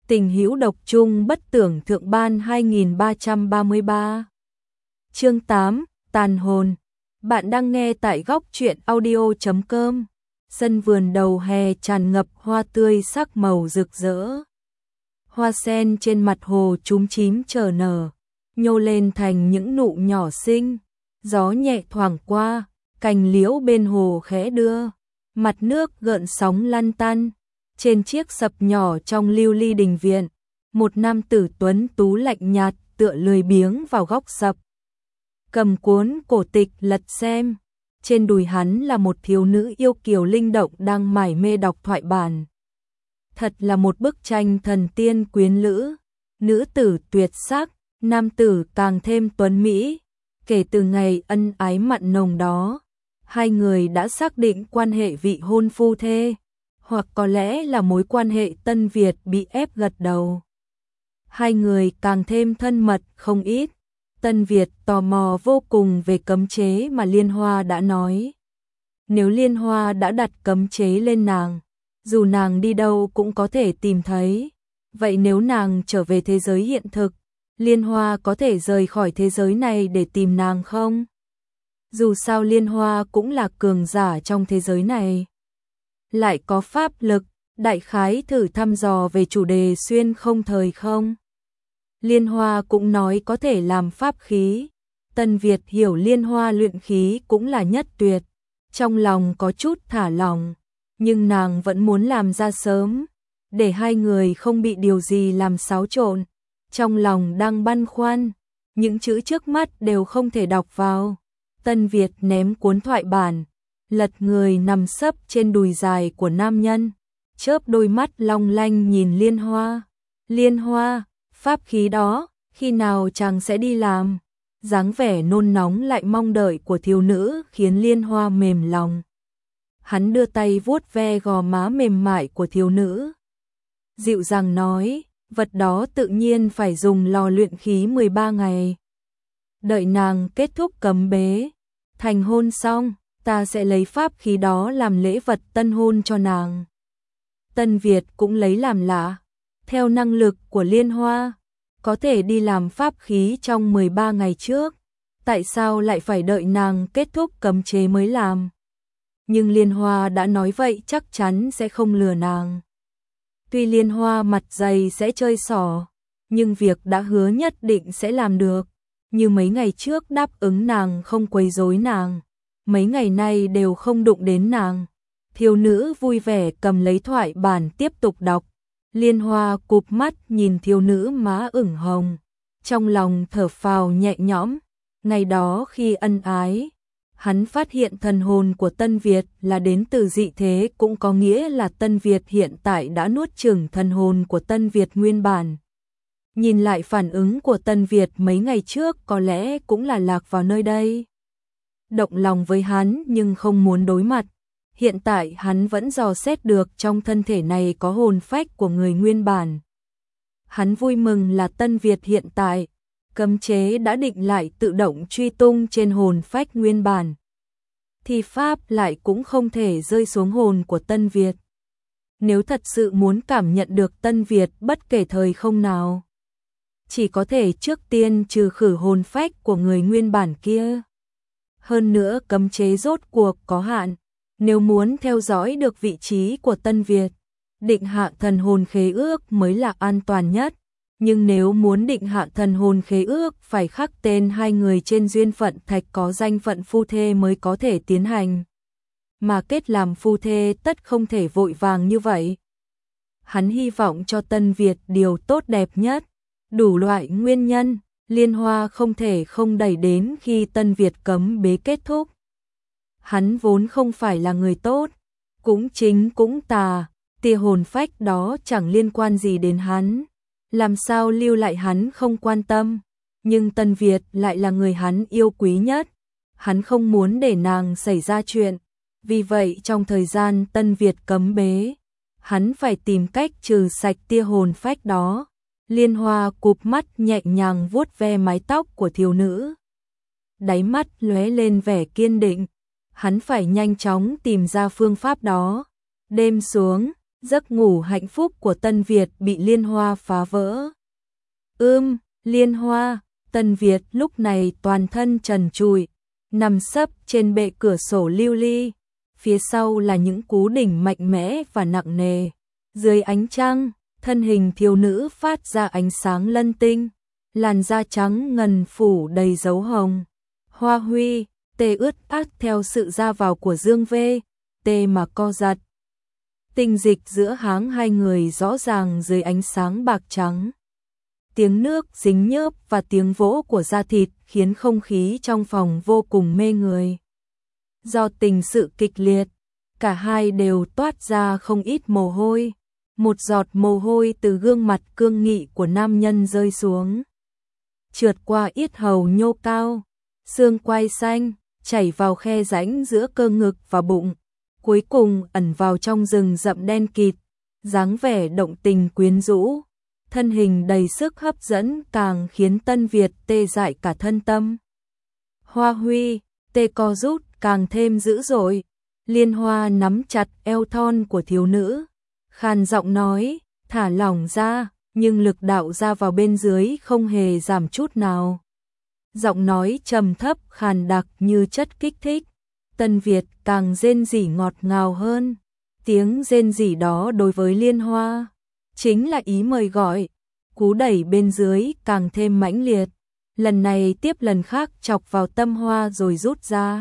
Tình hữu độc trung bất tưởng thượng ban 2333. Chương 8, tàn hồn. Bạn đang nghe tại góc truyện audio.com. Sân vườn đầu hè tràn ngập hoa tươi sắc màu rực rỡ. Hoa sen trên mặt hồ chúm chím chờ nở, nhô lên thành những nụ nhỏ xinh. Gió nhẹ thoảng qua, cành liễu bên hồ khẽ đưa, mặt nước gợn sóng lăn tăn. Trên chiếc sập nhỏ trong lưu ly đình viện, một nam tử tuấn tú lạnh nhạt tựa lười biếng vào góc sập. Cầm cuốn cổ tịch lật xem, trên đùi hắn là một thiếu nữ yêu kiều linh động đang mải mê đọc thoại bản. Thật là một bức tranh thần tiên quyến lữ, nữ tử tuyệt sắc, nam tử càng thêm tuấn mỹ. Kể từ ngày ân ái mặn nồng đó, hai người đã xác định quan hệ vị hôn phu thê, hoặc có lẽ là mối quan hệ Tân Việt bị ép gật đầu. Hai người càng thêm thân mật không ít. Tân Việt tò mò vô cùng về cấm chế mà Liên Hoa đã nói. Nếu Liên Hoa đã đặt cấm chế lên nàng, dù nàng đi đâu cũng có thể tìm thấy. Vậy nếu nàng trở về thế giới hiện thực, Liên Hoa có thể rời khỏi thế giới này để tìm nàng không? Dù sao Liên Hoa cũng là cường giả trong thế giới này, lại có pháp lực, đại khái thử thăm dò về chủ đề xuyên không thời không. Liên Hoa cũng nói có thể làm pháp khí. Tân Việt hiểu Liên Hoa luyện khí cũng là nhất tuyệt, trong lòng có chút thả lỏng, nhưng nàng vẫn muốn làm ra sớm, để hai người không bị điều gì làm xáo trộn. Trong lòng đang băn khoăn, những chữ trước mắt đều không thể đọc vào. Tân Việt ném cuốn thoại bản, lật người nằm sấp trên đùi dài của nam nhân, chớp đôi mắt long lanh nhìn Liên Hoa. Liên Hoa, pháp khí đó, khi nào chàng sẽ đi làm? Dáng vẻ nôn nóng lại mong đợi của thiếu nữ khiến Liên Hoa mềm lòng. Hắn đưa tay vuốt ve gò má mềm mại của thiếu nữ, dịu dàng nói, vật đó tự nhiên phải dùng lò luyện khí 13 ngày. Đợi nàng kết thúc cấm bế, thành hôn xong, ta sẽ lấy pháp khí đó làm lễ vật tân hôn cho nàng. Tân Việt cũng lấy làm lạ, theo năng lực của Liên Hoa, có thể đi làm pháp khí trong 13 ngày trước, tại sao lại phải đợi nàng kết thúc cấm chế mới làm? Nhưng Liên Hoa đã nói vậy chắc chắn sẽ không lừa nàng. Tuy Liên Hoa mặt dày sẽ chơi xỏ, nhưng việc đã hứa nhất định sẽ làm được. Như mấy ngày trước đáp ứng nàng không quấy rối nàng, mấy ngày nay đều không đụng đến nàng. Thiếu nữ vui vẻ cầm lấy thoại bản tiếp tục đọc. Liên Hoa cụp mắt nhìn thiếu nữ má ửng hồng, trong lòng thở phào nhẹ nhõm. Ngày đó khi ân ái, hắn phát hiện thần hồn của Tân Việt là đến từ dị thế, cũng có nghĩa là Tân Việt hiện tại đã nuốt chửng thần hồn của Tân Việt nguyên bản. Nhìn lại phản ứng của Tân Việt mấy ngày trước có lẽ cũng là lạc vào nơi đây. Động lòng với hắn nhưng không muốn đối mặt. Hiện tại hắn vẫn dò xét được trong thân thể này có hồn phách của người nguyên bản. Hắn vui mừng là Tân Việt hiện tại, cấm chế đã định lại tự động truy tung trên hồn phách nguyên bản. Thì pháp lại cũng không thể rơi xuống hồn của Tân Việt. Nếu thật sự muốn cảm nhận được Tân Việt bất kể thời không nào, chỉ có thể trước tiên trừ khử hồn phách của người nguyên bản kia. Hơn nữa cấm chế rốt cuộc có hạn. Nếu muốn theo dõi được vị trí của Tân Việt, định hạ thần hồn khế ước mới là an toàn nhất. Nhưng nếu muốn định hạ thần hồn khế ước phải khắc tên hai người trên duyên phận thạch có danh phận phu thê mới có thể tiến hành. Mà kết làm phu thê tất không thể vội vàng như vậy. Hắn hy vọng cho Tân Việt điều tốt đẹp nhất. Đủ loại nguyên nhân, Liên Hoa không thể không đẩy đến khi Tân Việt cấm bế kết thúc. Hắn vốn không phải là người tốt, cũng chính cũng tà, tia hồn phách đó chẳng liên quan gì đến hắn, làm sao lưu lại hắn không quan tâm, nhưng Tân Việt lại là người hắn yêu quý nhất, hắn không muốn để nàng xảy ra chuyện, vì vậy trong thời gian Tân Việt cấm bế, hắn phải tìm cách trừ sạch tia hồn phách đó. Liên Hoa cụp mắt nhẹ nhàng vuốt ve mái tóc của thiếu nữ, đáy mắt lóe lên vẻ kiên định. Hắn phải nhanh chóng tìm ra phương pháp đó. Đêm xuống, Giấc ngủ hạnh phúc của Tân Việt bị Liên Hoa phá vỡ. Liên Hoa, Tân Việt lúc này toàn thân trần trụi, nằm sấp trên bệ cửa sổ lưu ly, phía sau là những cú đỉnh mạnh mẽ và nặng nề. Dưới ánh trăng, thân hình thiếu nữ phát ra ánh sáng lân tinh, làn da trắng ngần phủ đầy dấu hồng. Hoa huy, tê ướt át theo sự ra vào của Dương Vê, tê mà co giật. Tinh dịch giữa háng hai người rõ ràng dưới ánh sáng bạc trắng. Tiếng nước dính nhớp và tiếng vỗ của da thịt khiến không khí trong phòng vô cùng mê người. Do tình sự kịch liệt, cả hai đều toát ra không ít mồ hôi. Một giọt mồ hôi từ gương mặt cương nghị của nam nhân rơi xuống, trượt qua yết hầu nhô cao, xương quai xanh, chảy vào khe rãnh giữa cơ ngực và bụng, cuối cùng ẩn vào trong rừng rậm đen kịt, dáng vẻ động tình quyến rũ, thân hình đầy sức hấp dẫn càng khiến Tân Việt tê dại cả thân tâm. Hoa huy, tê co rút càng thêm dữ dội, Liên Hoa nắm chặt eo thon của thiếu nữ, khàn giọng nói, thả lỏng ra, nhưng lực đạo ra vào bên dưới không hề giảm chút nào. Giọng nói trầm thấp khàn đặc như chất kích thích, Tân Việt càng rên rỉ ngọt ngào hơn. Tiếng rên rỉ đó đối với Liên Hoa chính là ý mời gọi, cú đẩy bên dưới càng thêm mãnh liệt, lần này tiếp lần khác chọc vào tâm hoa rồi rút ra.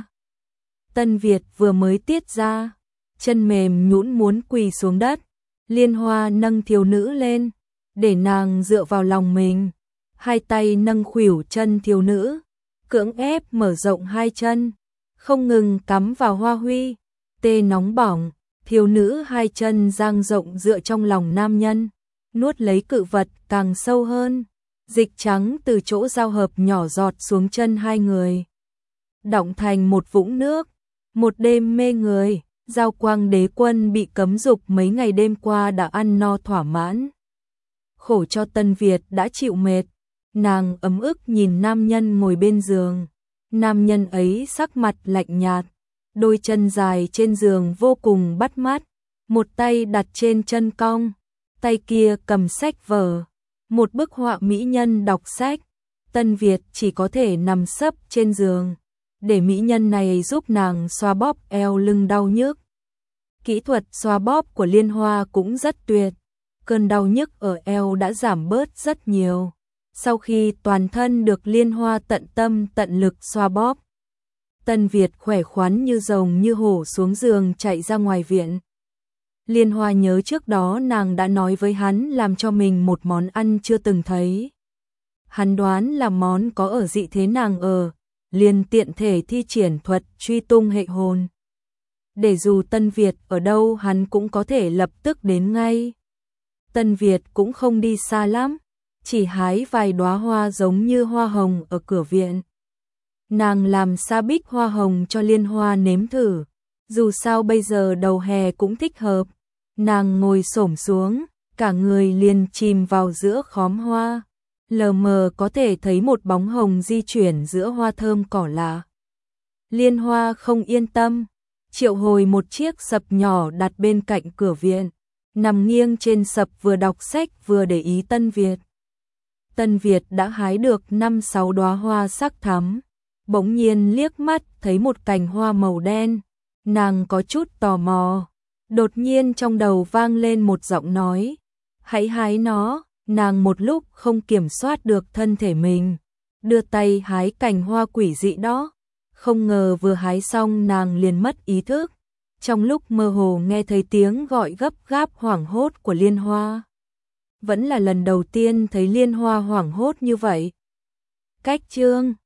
Tân Việt vừa mới tiết ra, chân mềm nhũn muốn quỳ xuống đất, Liên Hoa nâng thiếu nữ lên, để nàng dựa vào lòng mình, hai tay nâng khuỷu chân thiếu nữ, cưỡng ép mở rộng hai chân, không ngừng cắm vào hoa huy, tê nóng bỏng, thiếu nữ hai chân dang rộng dựa trong lòng nam nhân, nuốt lấy cự vật càng sâu hơn, dịch trắng từ chỗ giao hợp nhỏ giọt xuống chân hai người, đọng thành một vũng nước. Một đêm mê người, Giao Quang Đế Quân bị cấm dục mấy ngày đêm qua đã ăn no thỏa mãn. Khổ cho Tân Việt đã chịu mệt, nàng ấm ức nhìn nam nhân ngồi bên giường. Nam nhân ấy sắc mặt lạnh nhạt, đôi chân dài trên giường vô cùng bắt mắt, một tay đặt trên chân cong, tay kia cầm sách vở, một bức họa mỹ nhân đọc sách. Tân Việt chỉ có thể nằm sấp trên giường, để mỹ nhân này giúp nàng xoa bóp eo lưng đau nhức. Kỹ thuật xoa bóp của Liên Hoa cũng rất tuyệt, cơn đau nhức ở eo đã giảm bớt rất nhiều. Sau khi toàn thân được Liên Hoa tận tâm tận lực xoa bóp, Tân Việt khỏe khoắn như rồng như hổ xuống giường chạy ra ngoài viện. Liên Hoa nhớ trước đó nàng đã nói với hắn làm cho mình một món ăn chưa từng thấy. Hắn đoán là món có ở dị thế nàng ở, liền tiện thể thi triển thuật truy tung hệ hồn. Để dù Tân Việt ở đâu hắn cũng có thể lập tức đến ngay. Tân Việt cũng không đi xa lắm, chỉ hái vài đóa hoa giống như hoa hồng ở cửa viện. Nàng làm sa bích hoa hồng cho Liên Hoa nếm thử, dù sao bây giờ đầu hè cũng thích hợp. Nàng ngồi xổm xuống, cả người liền chìm vào giữa khóm hoa, lờ mờ có thể thấy một bóng hồng di chuyển giữa hoa thơm cỏ lạ. Liên Hoa không yên tâm, triệu hồi một chiếc sập nhỏ đặt bên cạnh cửa viện, nằm nghiêng trên sập vừa đọc sách vừa để ý Tân Việt. Tân Việt đã hái được 5-6 đóa hoa sắc thắm, bỗng nhiên liếc mắt thấy một cành hoa màu đen, nàng có chút tò mò, đột nhiên trong đầu vang lên một giọng nói, hãy hái nó. Nàng một lúc không kiểm soát được thân thể mình, đưa tay hái cành hoa quỷ dị đó, không ngờ vừa hái xong nàng liền mất ý thức, trong lúc mơ hồ nghe thấy tiếng gọi gấp gáp hoảng hốt của Liên Hoa. Vẫn là lần đầu tiên thấy Liên Hoa hoảng hốt như vậy. Cách chương